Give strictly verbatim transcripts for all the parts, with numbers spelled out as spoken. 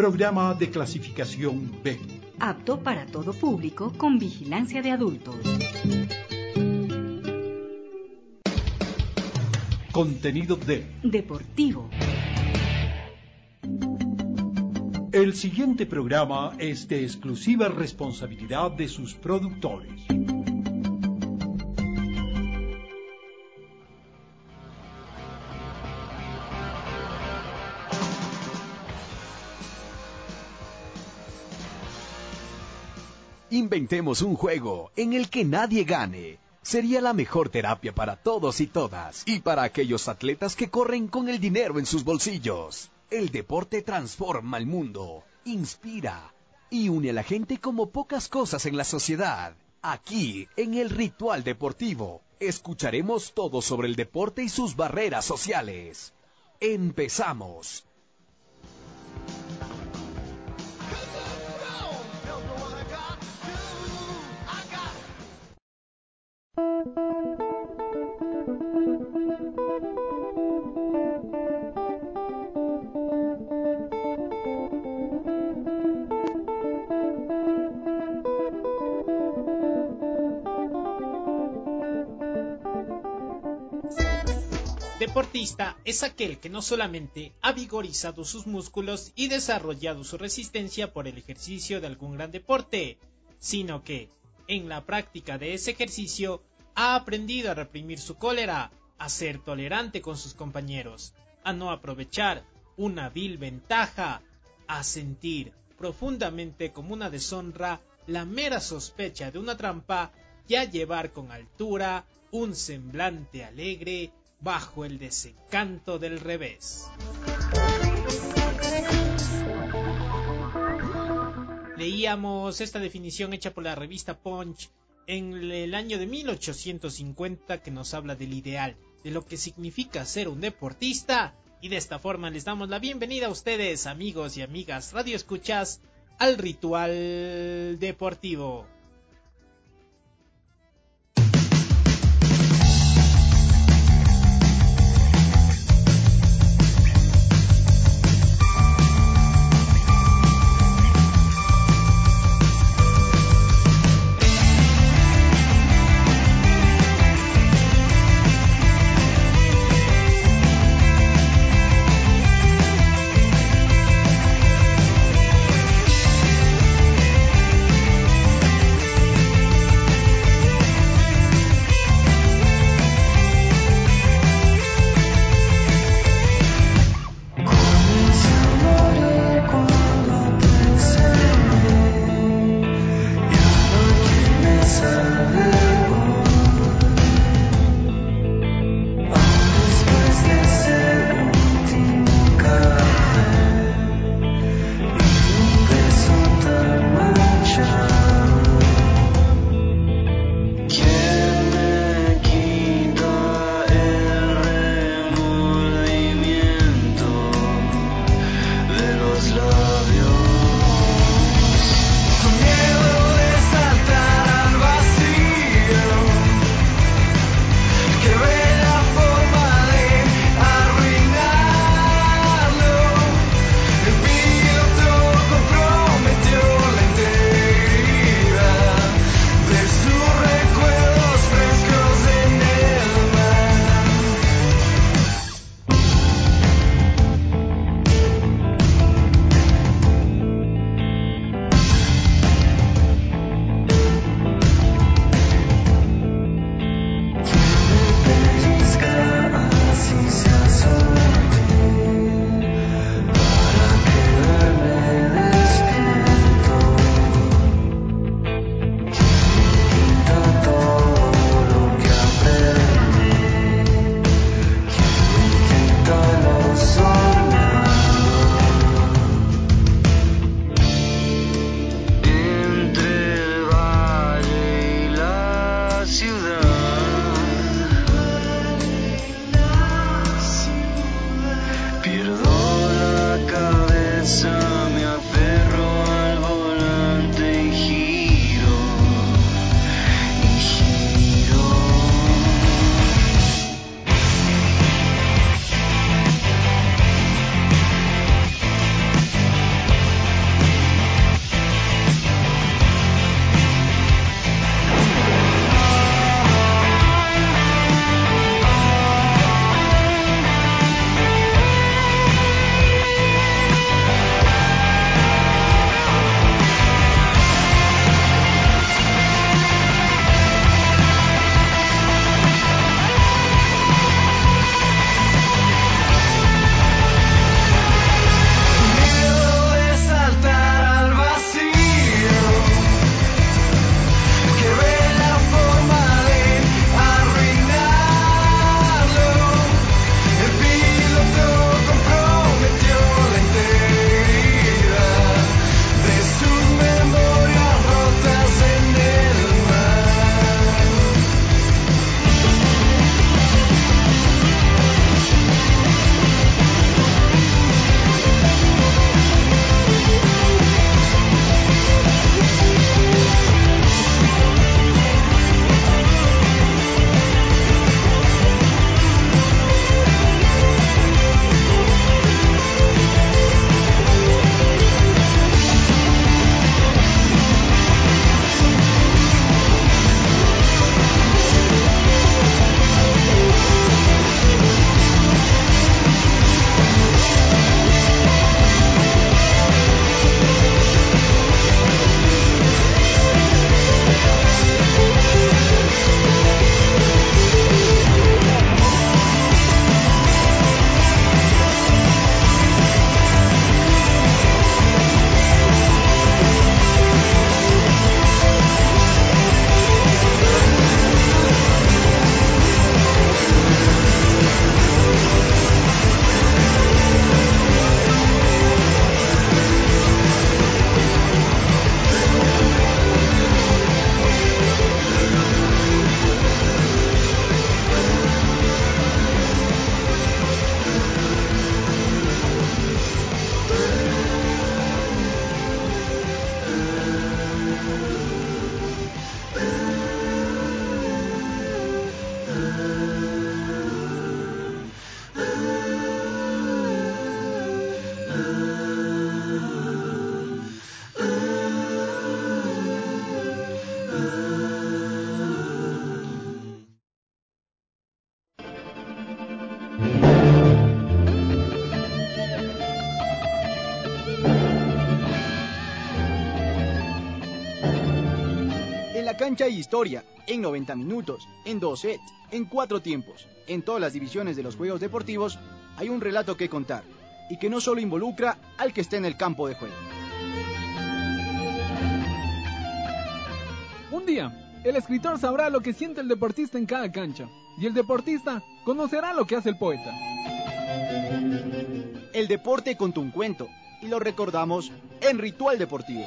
programa de clasificación B. Apto para todo público con vigilancia de adultos. Contenido de deportivo. El siguiente programa es de exclusiva responsabilidad de sus productores. Inventemos un juego en el que nadie gane. Sería la mejor terapia para todos y todas, y para aquellos atletas que corren con el dinero en sus bolsillos. El deporte transforma el mundo, inspira y une a la gente como pocas cosas en la sociedad. Aquí, en el Ritual Deportivo, escucharemos todo sobre el deporte y sus barreras sociales. ¡Empezamos! Deportista es aquel que no solamente ha vigorizado sus músculos y desarrollado su resistencia por el ejercicio de algún gran deporte, sino que, en la práctica de ese ejercicio, ha aprendido a reprimir su cólera, a ser tolerante con sus compañeros, a no aprovechar una vil ventaja, a sentir profundamente como una deshonra la mera sospecha de una trampa y a llevar con altura un semblante alegre bajo el desencanto del revés. Leíamos esta definición hecha por la revista Punch en el año de mil ochocientos cincuenta, que nos habla del ideal, de lo que significa ser un deportista, y de esta forma les damos la bienvenida a ustedes, amigos y amigas radioescuchas, al Ritual Deportivo. cada cancha hay historia, en noventa minutos, en dos sets, en cuatro tiempos. En todas las divisiones de los juegos deportivos hay un relato que contar, y que no solo involucra al que esté en el campo de juego. Un día, el escritor sabrá lo que siente el deportista en cada cancha, y el deportista conocerá lo que hace el poeta. El deporte contó un cuento, y lo recordamos en Ritual Deportivo.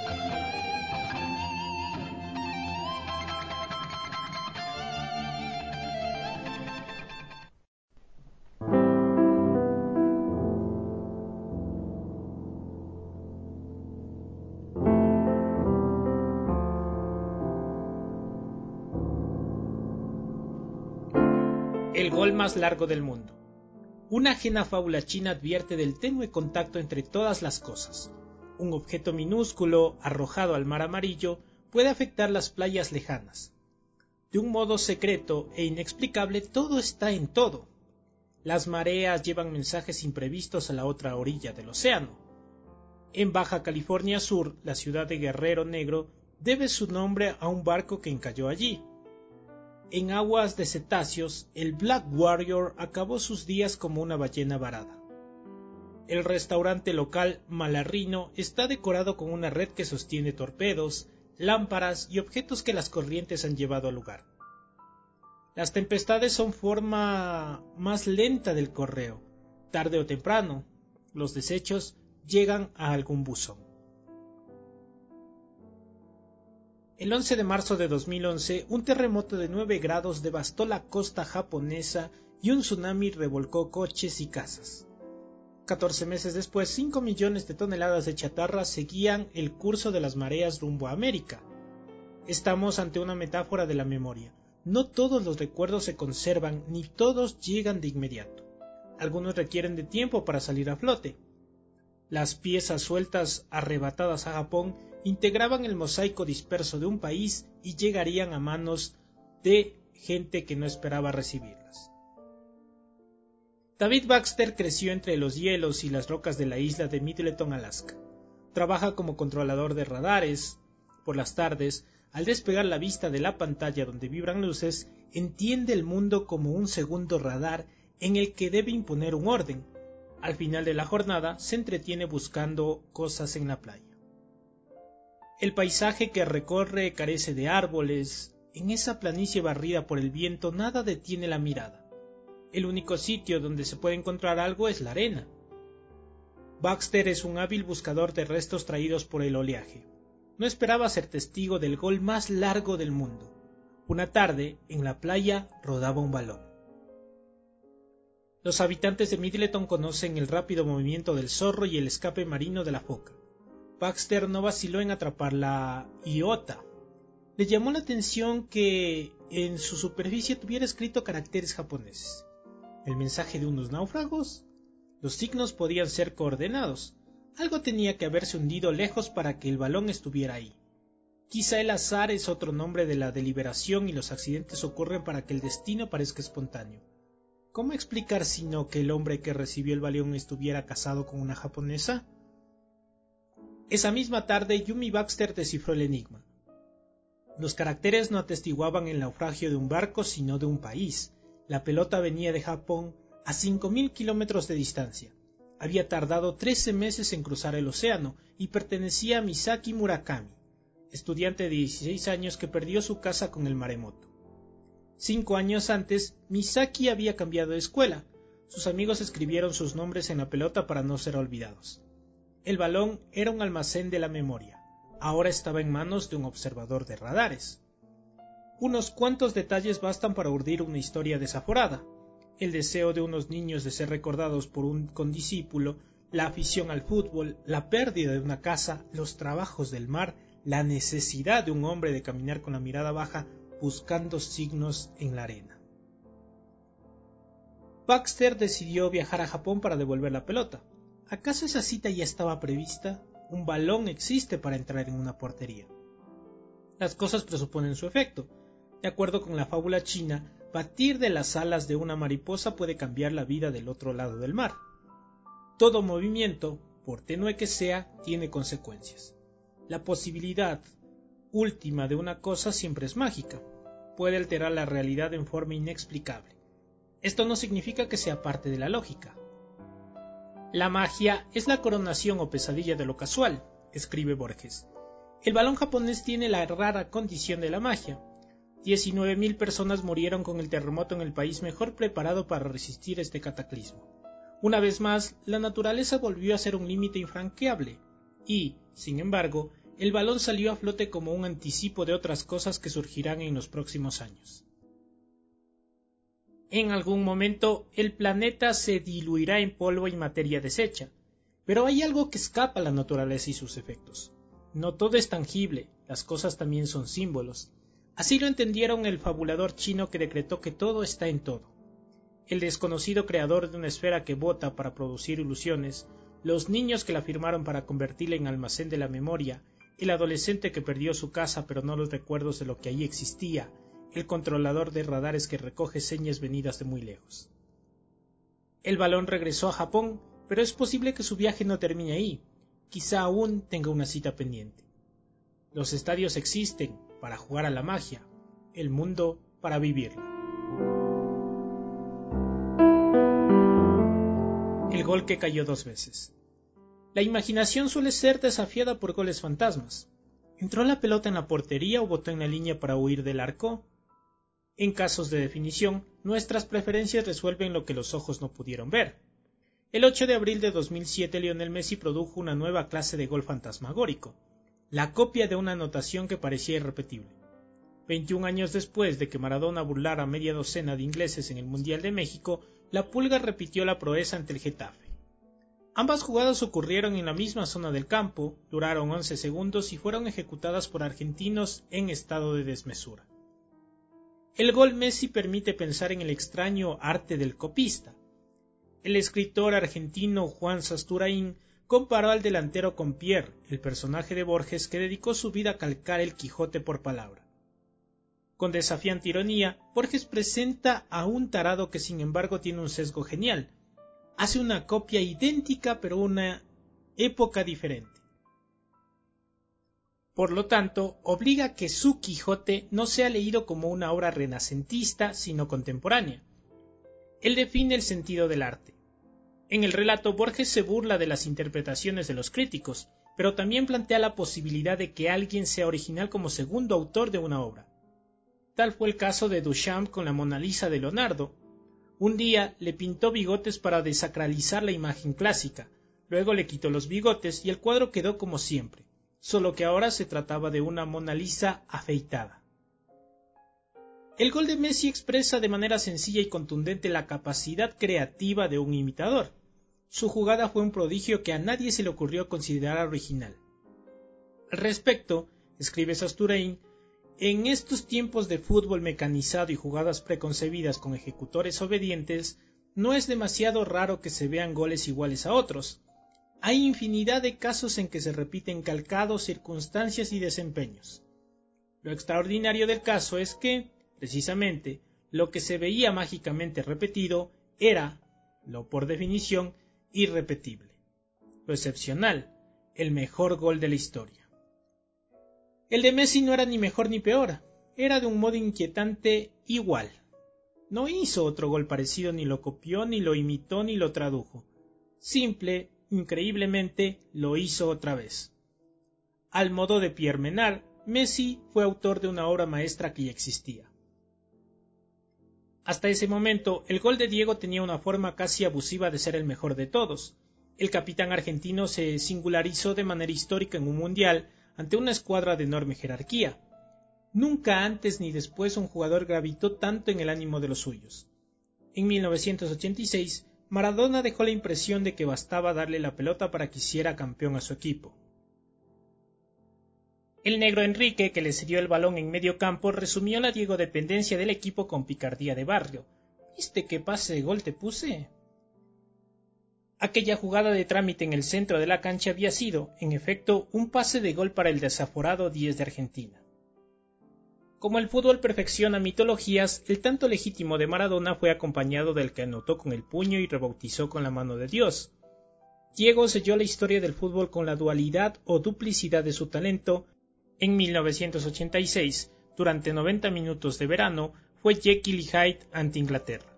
El gol más largo del mundo. Una ajena fábula china advierte del tenue contacto entre todas las cosas. Un objeto minúsculo arrojado al mar amarillo puede afectar las playas lejanas. De un modo secreto e inexplicable, todo está en todo. Las mareas llevan mensajes imprevistos a la otra orilla del océano. En Baja California Sur, la ciudad de Guerrero Negro debe su nombre a un barco que encalló allí. En aguas de cetáceos, el Black Warrior acabó sus días como una ballena varada. El restaurante local Malarrino está decorado con una red que sostiene torpedos, lámparas y objetos que las corrientes han llevado al lugar. Las tempestades son forma más lenta del correo. Tarde o temprano, los desechos llegan a algún buzón. El once de marzo de dos mil once, un terremoto de nueve grados devastó la costa japonesa y un tsunami revolcó coches y casas. catorce meses después, cinco millones de toneladas de chatarra seguían el curso de las mareas rumbo a América. Estamos ante una metáfora de la memoria. No todos los recuerdos se conservan, ni todos llegan de inmediato. Algunos requieren de tiempo para salir a flote. Las piezas sueltas arrebatadas a Japón integraban el mosaico disperso de un país y llegarían a manos de gente que no esperaba recibirlas. David Baxter creció entre los hielos y las rocas de la isla de Middleton, Alaska. Trabaja como controlador de radares. Por las tardes, al despegar la vista de la pantalla donde vibran luces, entiende el mundo como un segundo radar en el que debe imponer un orden. Al final de la jornada, se entretiene buscando cosas en la playa. El paisaje que recorre carece de árboles. En esa planicie barrida por el viento nada detiene la mirada. El único sitio donde se puede encontrar algo es la arena. Baxter es un hábil buscador de restos traídos por el oleaje. No esperaba ser testigo del gol más largo del mundo. Una tarde, en la playa, rodaba un balón. Los habitantes de Middleton conocen el rápido movimiento del zorro y el escape marino de la foca. Baxter no vaciló en atrapar la iota. Le llamó la atención que en su superficie tuviera escrito caracteres japoneses. ¿El mensaje de unos náufragos? Los signos podían ser coordenados. Algo tenía que haberse hundido lejos para que el balón estuviera ahí. Quizá el azar es otro nombre de la deliberación y los accidentes ocurren para que el destino parezca espontáneo. ¿Cómo explicar sino que el hombre que recibió el balón estuviera casado con una japonesa? Esa misma tarde, Yumi Baxter descifró el enigma. Los caracteres no atestiguaban el naufragio de un barco, sino de un país. La pelota venía de Japón a cinco mil kilómetros de distancia. Había tardado trece meses en cruzar el océano y pertenecía a Misaki Murakami, estudiante de dieciséis años que perdió su casa con el maremoto. Cinco años antes, Misaki había cambiado de escuela. Sus amigos escribieron sus nombres en la pelota para no ser olvidados. El balón era un almacén de la memoria. Ahora estaba en manos de un observador de radares. Unos cuantos detalles bastan para urdir una historia desaforada. El deseo de unos niños de ser recordados por un condiscípulo, la afición al fútbol, la pérdida de una casa, los trabajos del mar, la necesidad de un hombre de caminar con la mirada baja buscando signos en la arena. Baxter decidió viajar a Japón para devolver la pelota. ¿Acaso esa cita ya estaba prevista? Un balón existe para entrar en una portería. Las cosas presuponen su efecto. De acuerdo con la fábula china, batir de las alas de una mariposa puede cambiar la vida del otro lado del mar. Todo movimiento, por tenue que sea, tiene consecuencias. La posibilidad última de una cosa siempre es mágica. Puede alterar la realidad en forma inexplicable. Esto no significa que sea parte de la lógica. La magia es la coronación o pesadilla de lo casual, escribe Borges. El balón japonés tiene la rara condición de la magia. diecinueve mil personas murieron con el terremoto en el país mejor preparado para resistir este cataclismo. Una vez más, la naturaleza volvió a ser un límite infranqueable, y, sin embargo, el balón salió a flote como un anticipo de otras cosas que surgirán en los próximos años. En algún momento, el planeta se diluirá en polvo y materia deshecha, pero hay algo que escapa a la naturaleza y sus efectos. No todo es tangible, las cosas también son símbolos. Así lo entendieron el fabulador chino que decretó que todo está en todo. El desconocido creador de una esfera que bota para producir ilusiones, los niños que la firmaron para convertirla en almacén de la memoria, el adolescente que perdió su casa pero no los recuerdos de lo que allí existía, el controlador de radares que recoge señas venidas de muy lejos. El balón regresó a Japón, pero es posible que su viaje no termine ahí. Quizá aún tenga una cita pendiente. Los estadios existen para jugar a la magia, el mundo para vivirla. El gol que cayó dos veces. La imaginación suele ser desafiada por goles fantasmas. ¿Entró la pelota en la portería o botó en la línea para huir del arco? En casos de definición, nuestras preferencias resuelven lo que los ojos no pudieron ver. El ocho de abril de dos mil siete, Lionel Messi produjo una nueva clase de gol fantasmagórico, la copia de una anotación que parecía irrepetible. veintiún años después de que Maradona burlara a media docena de ingleses en el Mundial de México, la Pulga repitió la proeza ante el Getafe. Ambas jugadas ocurrieron en la misma zona del campo, duraron once segundos y fueron ejecutadas por argentinos en estado de desmesura. El gol Messi permite pensar en el extraño arte del copista. El escritor argentino Juan Sasturain comparó al delantero con Pierre, el personaje de Borges que dedicó su vida a calcar el Quijote por palabra. Con desafiante ironía, Borges presenta a un tarado que sin embargo tiene un sesgo genial. Hace una copia idéntica pero una época diferente. Por lo tanto, obliga a que su Quijote no sea leído como una obra renacentista, sino contemporánea. Él define el sentido del arte. En el relato, Borges se burla de las interpretaciones de los críticos, pero también plantea la posibilidad de que alguien sea original como segundo autor de una obra. Tal fue el caso de Duchamp con la Mona Lisa de Leonardo. Un día le pintó bigotes para desacralizar la imagen clásica, luego le quitó los bigotes y el cuadro quedó como siempre, solo que ahora se trataba de una Mona Lisa afeitada. El gol de Messi expresa de manera sencilla y contundente la capacidad creativa de un imitador. Su jugada fue un prodigio que a nadie se le ocurrió considerar original. Al respecto, escribe Sasturain, en estos tiempos de fútbol mecanizado y jugadas preconcebidas con ejecutores obedientes, no es demasiado raro que se vean goles iguales a otros. Hay infinidad de casos en que se repiten calcados, circunstancias y desempeños. Lo extraordinario del caso es que, precisamente, lo que se veía mágicamente repetido era, lo por definición, irrepetible. Lo excepcional, el mejor gol de la historia. El de Messi no era ni mejor ni peor, era de un modo inquietante igual. No hizo otro gol parecido, ni lo copió, ni lo imitó, ni lo tradujo. Simple, increíblemente, lo hizo otra vez. Al modo de Pierre Menard, Messi fue autor de una obra maestra que ya existía. Hasta ese momento, el gol de Diego tenía una forma casi abusiva de ser el mejor de todos. El capitán argentino se singularizó de manera histórica en un mundial ante una escuadra de enorme jerarquía. Nunca antes ni después un jugador gravitó tanto en el ánimo de los suyos. En mil novecientos ochenta y seis, Maradona dejó la impresión de que bastaba darle la pelota para que hiciera campeón a su equipo. El negro Enrique, que le cedió el balón en medio campo, resumió la Diego dependencia del equipo con picardía de barrio. ¿Viste qué pase de gol te puse? Aquella jugada de trámite en el centro de la cancha había sido, en efecto, un pase de gol para el desaforado diez de Argentina. Como el fútbol perfecciona mitologías, el tanto legítimo de Maradona fue acompañado del que anotó con el puño y rebautizó con la mano de Dios. Diego selló la historia del fútbol con la dualidad o duplicidad de su talento En mil novecientos ochenta y seis, durante noventa minutos de verano, fue Jekyll y Hyde ante Inglaterra.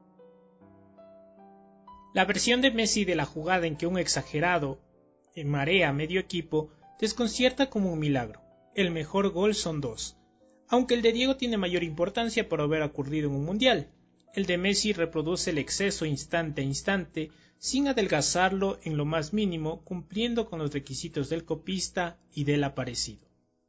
La versión de Messi de la jugada en que un exagerado marea a medio equipo desconcierta como un milagro. El mejor gol son dos, aunque el de Diego tiene mayor importancia por haber ocurrido en un mundial. El de Messi reproduce el exceso instante a instante, sin adelgazarlo en lo más mínimo, cumpliendo con los requisitos del copista y del aparecido.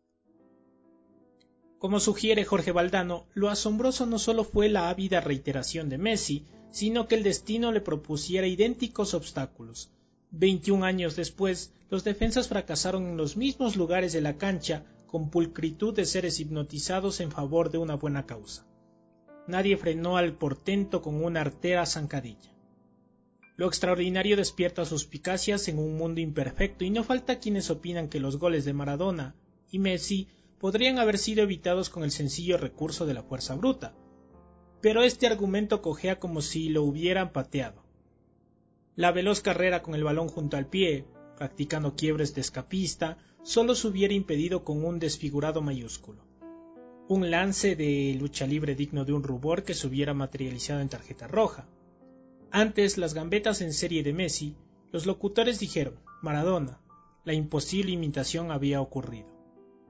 Como sugiere Jorge Valdano, lo asombroso no solo fue la ávida reiteración de Messi, sino que el destino le propusiera idénticos obstáculos. veintiún años después, los defensas fracasaron en los mismos lugares de la cancha, con pulcritud de seres hipnotizados en favor de una buena causa. Nadie frenó al portento con una artera zancadilla. Lo extraordinario despierta suspicacias en un mundo imperfecto y no falta quienes opinan que los goles de Maradona y Messi podrían haber sido evitados con el sencillo recurso de la fuerza bruta. Pero este argumento cojea como si lo hubieran pateado. La veloz carrera con el balón junto al pie, practicando quiebres de escapista, solo se hubiera impedido con un desfigurado mayúsculo. Un lance de lucha libre digno de un rubor que se hubiera materializado en tarjeta roja. Antes las gambetas en serie de Messi, los locutores dijeron, Maradona, la imposible imitación había ocurrido.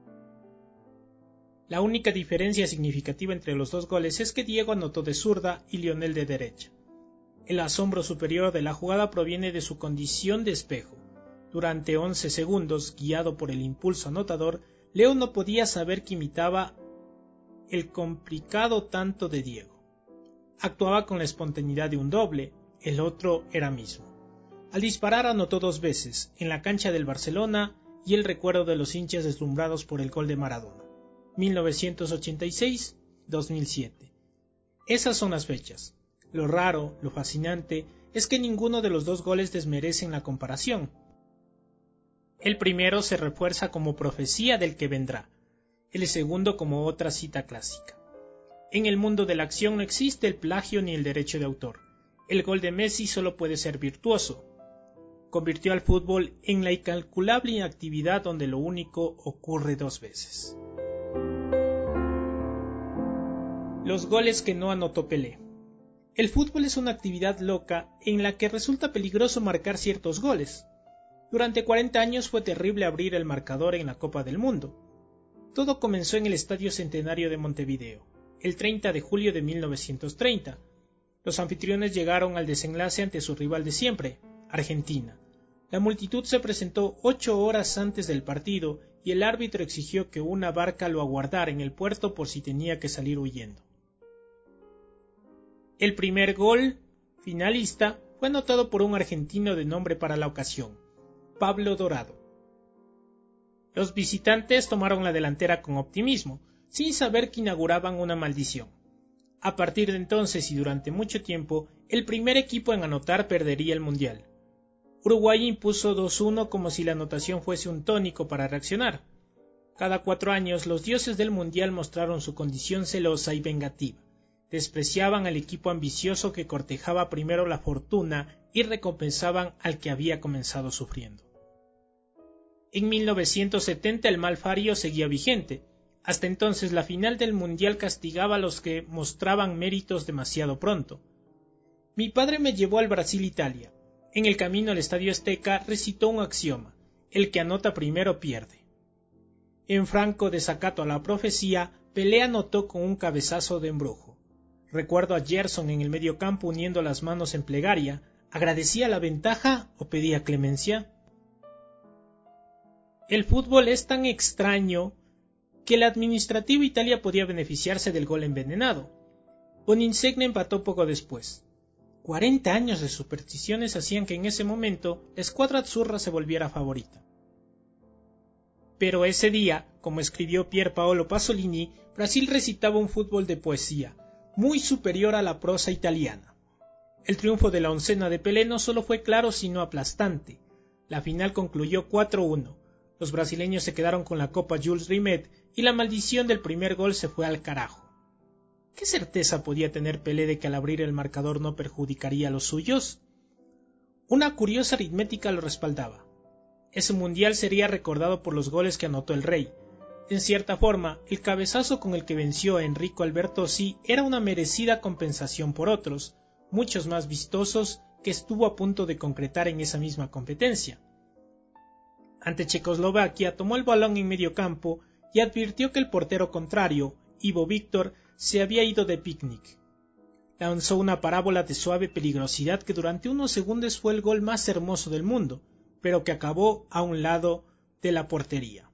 La única diferencia significativa entre los dos goles es que Diego anotó de zurda y Lionel de derecha. El asombro superior de la jugada proviene de su condición de espejo. Durante once segundos, guiado por el impulso anotador, Leo no podía saber que imitaba el complicado tanto de Diego. Actuaba con la espontaneidad de un doble, el otro era mismo. Al disparar anotó dos veces, en la cancha del Barcelona y el recuerdo de los hinchas deslumbrados por el gol de Maradona. mil novecientos ochenta y seis a dos mil siete. Esas son las fechas. Lo raro, lo fascinante, es que ninguno de los dos goles desmerecen la comparación. El primero se refuerza como profecía del que vendrá, el segundo como otra cita clásica. En el mundo de la acción no existe el plagio ni el derecho de autor. El gol de Messi solo puede ser virtuoso. Convirtió al fútbol en la incalculable actividad donde lo único ocurre dos veces. Los goles que no anotó Pelé. El fútbol es una actividad loca en la que resulta peligroso marcar ciertos goles. Durante cuarenta años fue terrible abrir el marcador en la Copa del Mundo. Todo comenzó en el Estadio Centenario de Montevideo, el treinta de julio de mil novecientos treinta. Los anfitriones llegaron al desenlace ante su rival de siempre, Argentina. La multitud se presentó ocho horas antes del partido y el árbitro exigió que una barca lo aguardara en el puerto por si tenía que salir huyendo. El primer gol finalista fue anotado por un argentino de nombre para la ocasión, Pablo Dorado. Los visitantes tomaron la delantera con optimismo, sin saber que inauguraban una maldición. A partir de entonces y durante mucho tiempo, el primer equipo en anotar perdería el mundial. Uruguay impuso dos uno como si la anotación fuese un tónico para reaccionar. Cada cuatro años los dioses del mundial mostraron su condición celosa y vengativa. Despreciaban al equipo ambicioso que cortejaba primero la fortuna y recompensaban al que había comenzado sufriendo. En mil novecientos setenta el mal fario seguía vigente. Hasta entonces la final del mundial castigaba a los que mostraban méritos demasiado pronto. Mi padre me llevó al Brasil-Italia. En el camino al Estadio Azteca recitó un axioma: el que anota primero pierde. En franco desacato a la profecía, Pelé anotó con un cabezazo de embrujo. Recuerdo a Gerson en el mediocampo uniendo las manos en plegaria. ¿Agradecía la ventaja o pedía clemencia? El fútbol es tan extraño que la administrativa Italia podía beneficiarse del gol envenenado. Boninsegne empató poco después. Cuarenta años de supersticiones hacían que en ese momento la escuadra azzurra se volviera favorita. Pero ese día, como escribió Pier Paolo Pasolini, Brasil recitaba un fútbol de poesía, muy superior a la prosa italiana. El triunfo de la oncena de Pelé no solo fue claro sino aplastante. La final concluyó cuatro uno. Los brasileños se quedaron con la Copa Jules Rimet y la maldición del primer gol se fue al carajo. ¿Qué certeza podía tener Pelé de que al abrir el marcador no perjudicaría a los suyos? Una curiosa aritmética lo respaldaba. Ese mundial sería recordado por los goles que anotó el Rey. En cierta forma, el cabezazo con el que venció a Enrico Albertosi era una merecida compensación por otros, muchos más vistosos, que estuvo a punto de concretar en esa misma competencia. Ante Checoslovaquia tomó el balón en medio campo y advirtió que el portero contrario, Ivo Víctor, se había ido de picnic. Lanzó una parábola de suave peligrosidad que durante unos segundos fue el gol más hermoso del mundo, pero que acabó a un lado de la portería.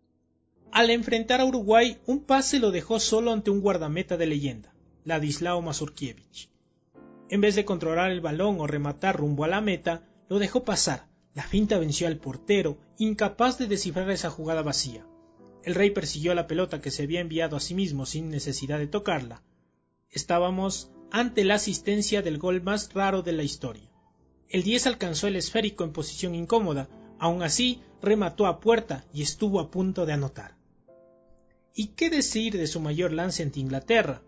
Al enfrentar a Uruguay, un pase lo dejó solo ante un guardameta de leyenda, Ladislao Mazurkiewicz. En vez de controlar el balón o rematar rumbo a la meta, lo dejó pasar. La finta venció al portero, incapaz de descifrar esa jugada vacía. El Rey persiguió la pelota que se había enviado a sí mismo sin necesidad de tocarla. Estábamos ante la asistencia del gol más raro de la historia. El diez alcanzó el esférico en posición incómoda, aún así remató a puerta y estuvo a punto de anotar. ¿Y qué decir de su mayor lance ante Inglaterra?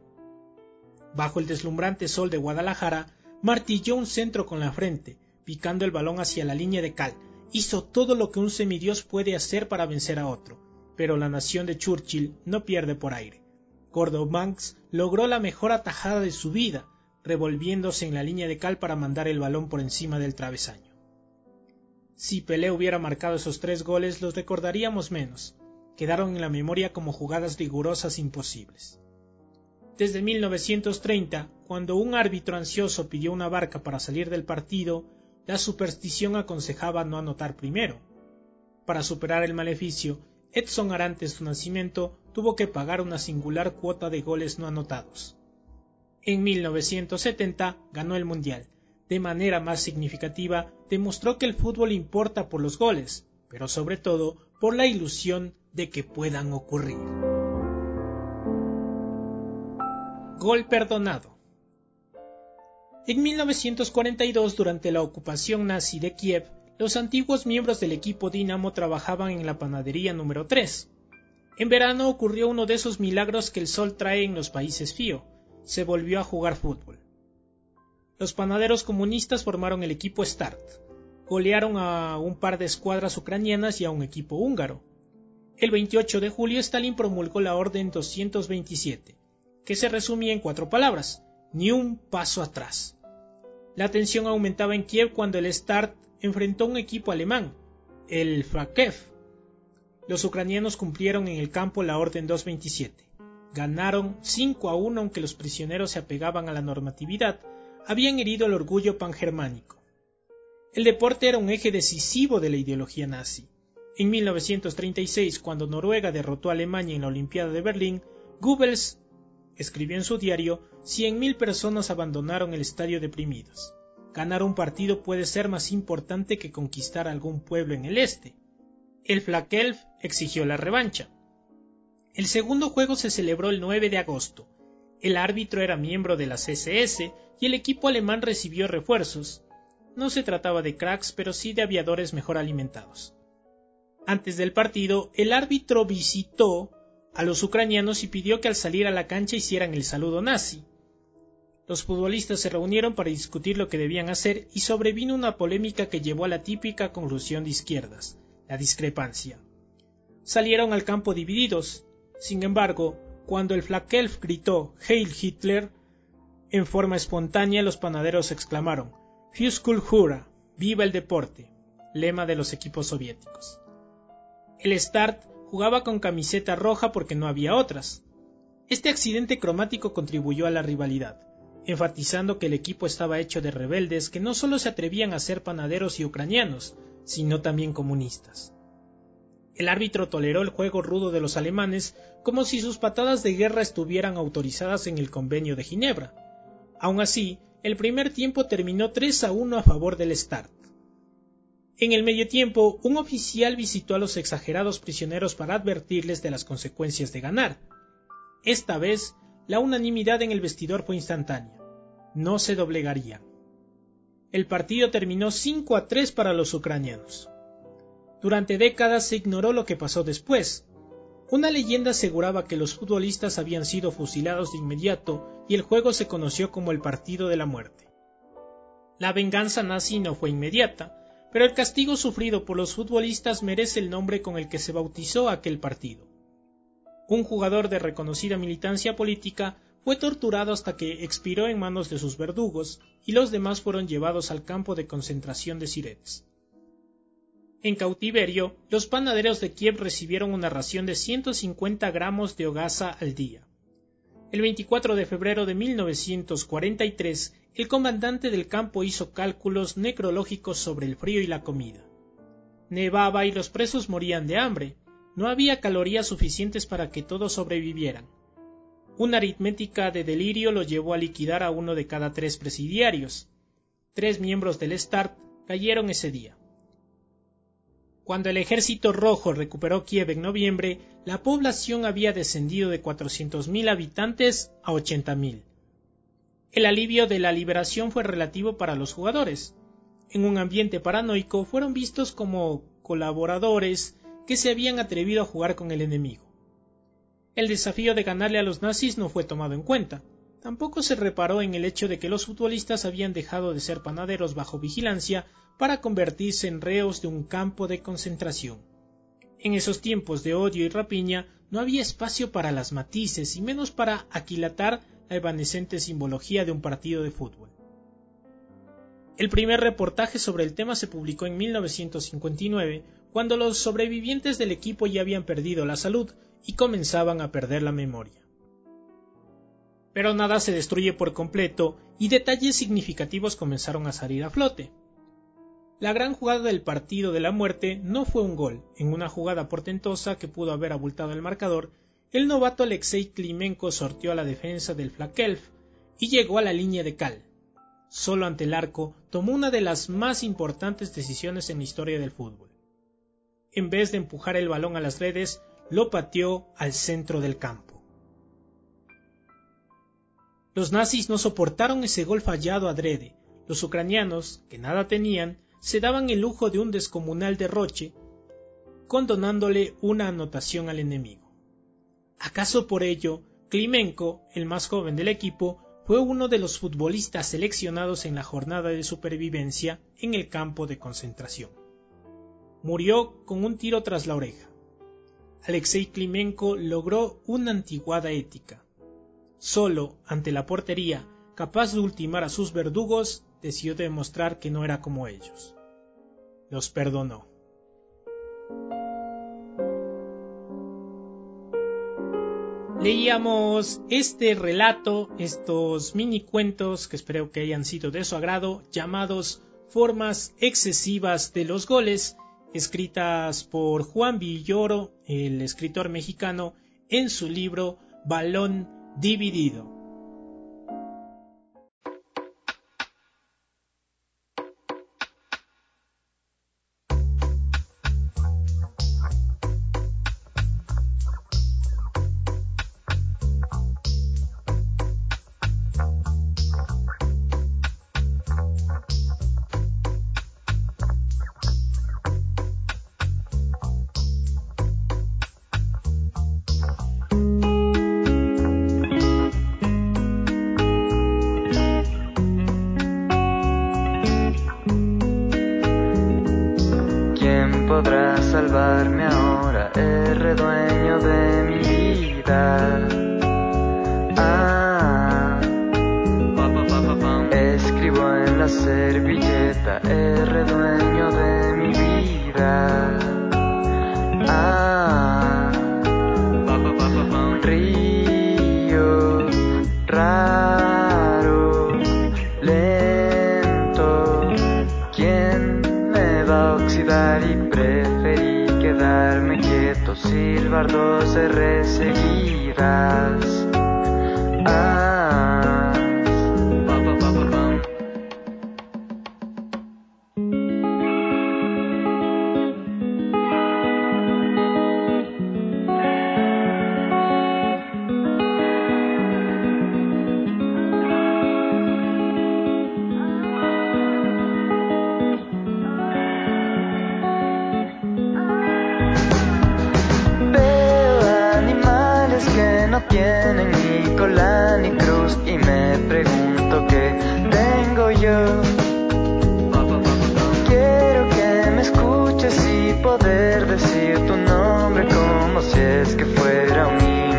Bajo el deslumbrante sol de Guadalajara, martilló un centro con la frente, picando el balón hacia la línea de cal. Hizo todo lo que un semidios puede hacer para vencer a otro, pero la nación de Churchill no pierde por aire. Gordon Banks logró la mejor atajada de su vida, revolviéndose en la línea de cal para mandar el balón por encima del travesaño. Si Pelé hubiera marcado esos tres goles, los recordaríamos menos. Quedaron en la memoria como jugadas rigurosas imposibles. Desde mil novecientos treinta, cuando un árbitro ansioso pidió una barca para salir del partido, la superstición aconsejaba no anotar primero. Para superar el maleficio, Edson Arantes do Nascimento tuvo que pagar una singular cuota de goles no anotados. En mil novecientos setenta ganó el Mundial. De manera más significativa, demostró que el fútbol importa por los goles, pero sobre todo por la ilusión de que puedan ocurrir. Gol perdonado. En mil novecientos cuarenta y dos, durante la ocupación nazi de Kiev, los antiguos miembros del equipo Dinamo trabajaban en la panadería número tres. En verano ocurrió uno de esos milagros que el sol trae en los países fío. Se volvió a jugar fútbol. Los panaderos comunistas formaron el equipo Start. Golearon a un par de escuadras ucranianas y a un equipo húngaro. El veintiocho de julio Stalin promulgó la Orden doscientos veintisiete, que se resumía en cuatro palabras: ni un paso atrás. La tensión aumentaba en Kiev cuando el Start enfrentó a un equipo alemán, el Frakev. Los ucranianos cumplieron en el campo la Orden doscientos veintisiete. Ganaron cinco a uno, aunque los prisioneros se apegaban a la normatividad, habían herido el orgullo pangermánico. El deporte era un eje decisivo de la ideología nazi. En mil novecientos treinta y seis, cuando Noruega derrotó a Alemania en la Olimpiada de Berlín, Goebbels escribió en su diario: cien mil personas abandonaron el estadio deprimidas. Ganar un partido puede ser más importante que conquistar algún pueblo en el este. El Flakelf exigió la revancha. El segundo juego se celebró el nueve de agosto. El árbitro era miembro de la C S S y el equipo alemán recibió refuerzos. No se trataba de cracks, pero sí de aviadores mejor alimentados. Antes del partido, el árbitro visitó a los ucranianos y pidió que al salir a la cancha hicieran el saludo nazi. Los futbolistas se reunieron para discutir lo que debían hacer y sobrevino una polémica que llevó a la típica conclusión de izquierdas: la discrepancia. Salieron al campo divididos. Sin embargo, cuando el Flakelf gritó Heil Hitler, en forma espontánea los panaderos exclamaron: Fürs Kultura, viva el deporte, lema de los equipos soviéticos. El Start jugaba con camiseta roja porque no había otras. Este accidente cromático contribuyó a la rivalidad, enfatizando que el equipo estaba hecho de rebeldes que no solo se atrevían a ser panaderos y ucranianos, sino también comunistas. El árbitro toleró el juego rudo de los alemanes como si sus patadas de guerra estuvieran autorizadas en el Convenio de Ginebra. Aun así, el primer tiempo terminó tres a uno a favor del Start. En el medio tiempo, un oficial visitó a los exagerados prisioneros para advertirles de las consecuencias de ganar. Esta vez, la unanimidad en el vestidor fue instantánea. No se doblegarían. El partido terminó cinco a tres para los ucranianos. Durante décadas se ignoró lo que pasó después. Una leyenda aseguraba que los futbolistas habían sido fusilados de inmediato y el juego se conoció como el partido de la muerte. La venganza nazi no fue inmediata, pero el castigo sufrido por los futbolistas merece el nombre con el que se bautizó aquel partido: un jugador de reconocida militancia política, fue torturado hasta que expiró en manos de sus verdugos y los demás fueron llevados al campo de concentración de Siretes. En cautiverio, los panaderos de Kiev recibieron una ración de ciento cincuenta gramos de hogaza al día. El veinticuatro de febrero de mil novecientos cuarenta y tres, el comandante del campo hizo cálculos necrológicos sobre el frío y la comida. Nevaba y los presos morían de hambre. No había calorías suficientes para que todos sobrevivieran. Una aritmética de delirio lo llevó a liquidar a uno de cada tres presidiarios. Tres miembros del Start cayeron ese día. Cuando el Ejército Rojo recuperó Kiev en noviembre, la población había descendido de cuatrocientos mil habitantes a ochenta mil. El alivio de la liberación fue relativo para los jugadores. En un ambiente paranoico fueron vistos como colaboradores que se habían atrevido a jugar con el enemigo. El desafío de ganarle a los nazis no fue tomado en cuenta. Tampoco se reparó en el hecho de que los futbolistas habían dejado de ser panaderos bajo vigilancia para convertirse en reos de un campo de concentración. En esos tiempos de odio y rapiña no había espacio para las matices y menos para aquilatar la evanescente simbología de un partido de fútbol. El primer reportaje sobre el tema se publicó en mil novecientos cincuenta y nueve, cuando los sobrevivientes del equipo ya habían perdido la salud y comenzaban a perder la memoria. Pero nada se destruye por completo y detalles significativos comenzaron a salir a flote. La gran jugada del partido de la muerte no fue un gol. En una jugada portentosa que pudo haber abultado el marcador, el novato Alexei Klimenko sorteó a la defensa del Flakelf y llegó a la línea de cal. Solo ante el arco tomó una de las más importantes decisiones en la historia del fútbol. En vez de empujar el balón a las redes, lo pateó al centro del campo. Los nazis no soportaron ese gol fallado adrede. Los ucranianos, que nada tenían, se daban el lujo de un descomunal derroche, condonándole una anotación al enemigo. ¿Acaso por ello, Klimenko, el más joven del equipo, fue uno de los futbolistas seleccionados en la jornada de supervivencia en el campo de concentración? Murió con un tiro tras la oreja. Alexei Klimenko logró una antiguada ética. Solo ante la portería, capaz de ultimar a sus verdugos, decidió demostrar que no era como ellos. Los perdonó. Leíamos este relato, estos mini cuentos que espero que hayan sido de su agrado, llamados Formas excesivas de los goles, escritas por Juan Villoro, el escritor mexicano, en su libro Balón Dividido. Podrá salvarme ahora, el dueño de mi vida. Ah, escribo en la servilleta, el dueño de mi vida. Ah, río raro, lento, ¿quién me va a oxidar? Y preferí quedarme quieto, silbar dos R seguidas. Ah, pa, pa, pa, pa, pa. No tienen ni cola ni cruz y me pregunto qué tengo yo. Quiero que me escuches y poder decir tu nombre como si es que fuera un niño.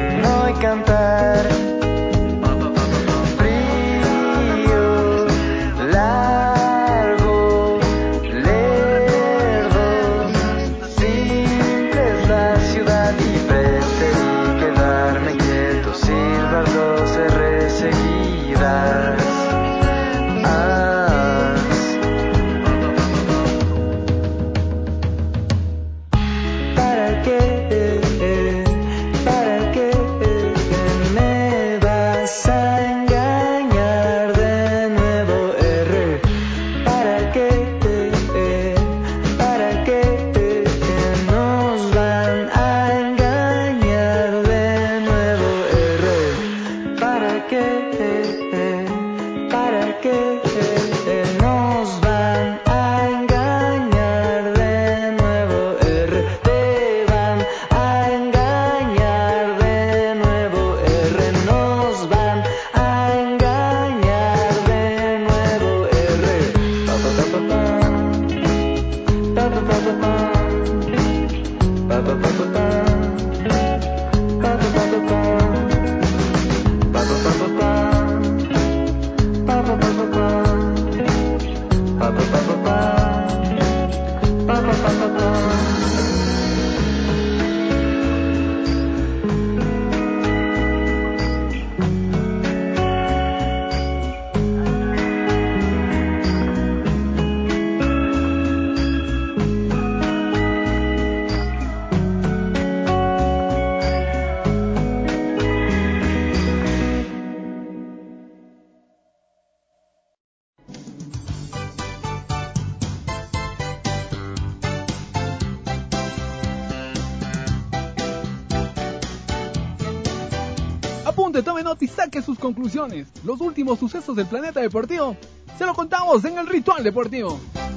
Apunte, tome nota y saque sus conclusiones. Los últimos sucesos del planeta deportivo se lo contamos en el Ritual Deportivo.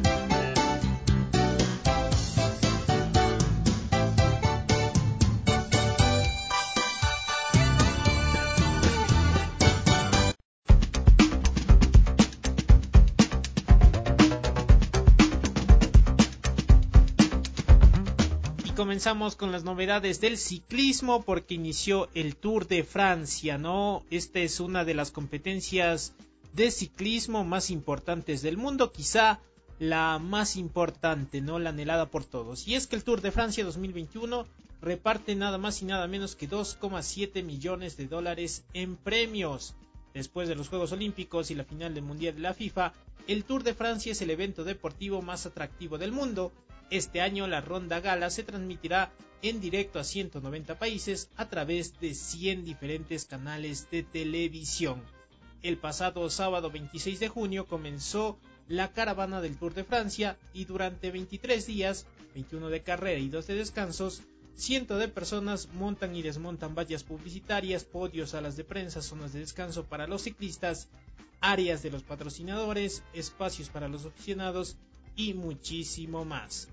Comenzamos con las novedades del ciclismo porque inició el Tour de Francia, ¿no? Esta es una de las competencias de ciclismo más importantes del mundo, quizá la más importante, ¿no? La anhelada por todos. Y es que el Tour de Francia dos mil veintiuno reparte nada más y nada menos que dos coma siete millones de dólares en premios. Después de los Juegos Olímpicos y la final del Mundial de la FIFA, el Tour de Francia es el evento deportivo más atractivo del mundo. Este año la Ronda Gala se transmitirá en directo a ciento noventa países a través de cien diferentes canales de televisión. El pasado sábado veintiséis de junio comenzó la caravana del Tour de Francia y durante veintitrés días, veintiuno de carrera y dos de descansos, cientos de personas montan y desmontan vallas publicitarias, podios, salas de prensa, zonas de descanso para los ciclistas, áreas de los patrocinadores, espacios para los aficionados y muchísimo más.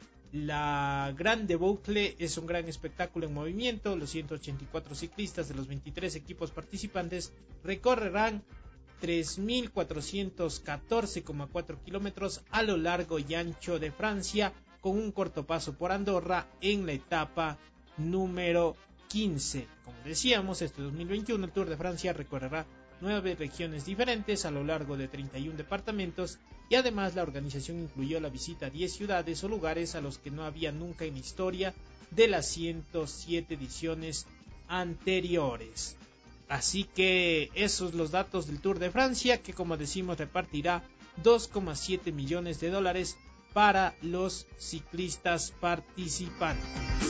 La Grande Boucle es un gran espectáculo en movimiento. Los ciento ochenta y cuatro ciclistas de los veintitrés equipos participantes recorrerán tres mil cuatrocientos catorce coma cuatro kilómetros a lo largo y ancho de Francia, con un corto paso por Andorra en la etapa número quince. Como decíamos, este dos mil veintiuno el Tour de Francia recorrerá nueve regiones diferentes a lo largo de treinta y un departamentos y además la organización incluyó la visita a diez ciudades o lugares a los que no había nunca en la historia de las ciento siete ediciones anteriores. Así que esos los datos del Tour de Francia, que como decimos repartirá dos coma siete millones de dólares para los ciclistas participantes.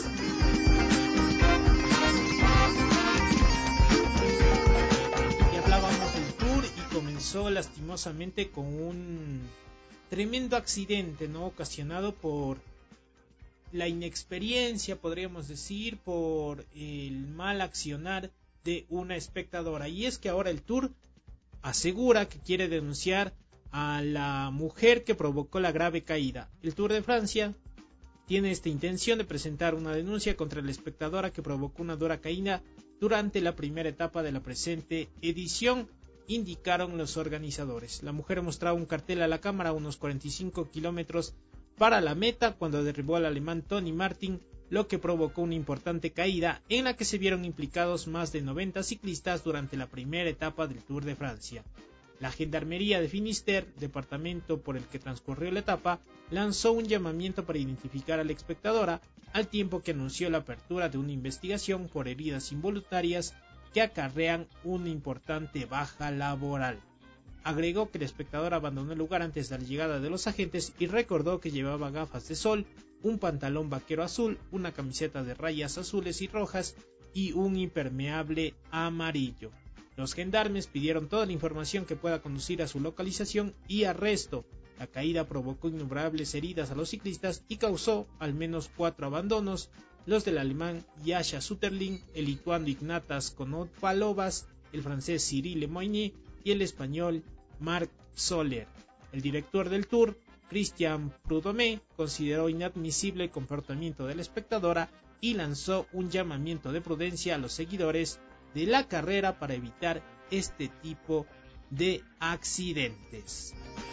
Comenzó lastimosamente con un tremendo accidente, ¿no? Ocasionado por la inexperiencia, podríamos decir, por el mal accionar de una espectadora. Y es que ahora el Tour asegura que quiere denunciar a la mujer que provocó la grave caída. El Tour de Francia tiene esta intención de presentar una denuncia contra la espectadora que provocó una dura caída durante la primera etapa de la presente edición, indicaron los organizadores. La mujer mostraba un cartel a la cámara a unos cuarenta y cinco kilómetros para la meta cuando derribó al alemán Tony Martin, lo que provocó una importante caída en la que se vieron implicados más de noventa ciclistas durante la primera etapa del Tour de Francia. La Gendarmería de Finisterre, departamento por el que transcurrió la etapa, lanzó un llamamiento para identificar a la espectadora, al tiempo que anunció la apertura de una investigación por heridas involuntarias que acarrean una importante baja laboral. Agregó que el espectador abandonó el lugar antes de la llegada de los agentes y recordó que llevaba gafas de sol, un pantalón vaquero azul, una camiseta de rayas azules y rojas y un impermeable amarillo. Los gendarmes pidieron toda la información que pueda conducir a su localización y arresto. La caída provocó innumerables heridas a los ciclistas y causó al menos cuatro abandonos, los del alemán Jascha Sütterlin, el lituano Ignatas Konopalovas, el francés Cyril Lemoyne y el español Marc Soler. El director del Tour, Christian Prudhomme, consideró inadmisible el comportamiento de la espectadora y lanzó un llamamiento de prudencia a los seguidores de la carrera para evitar este tipo de accidentes.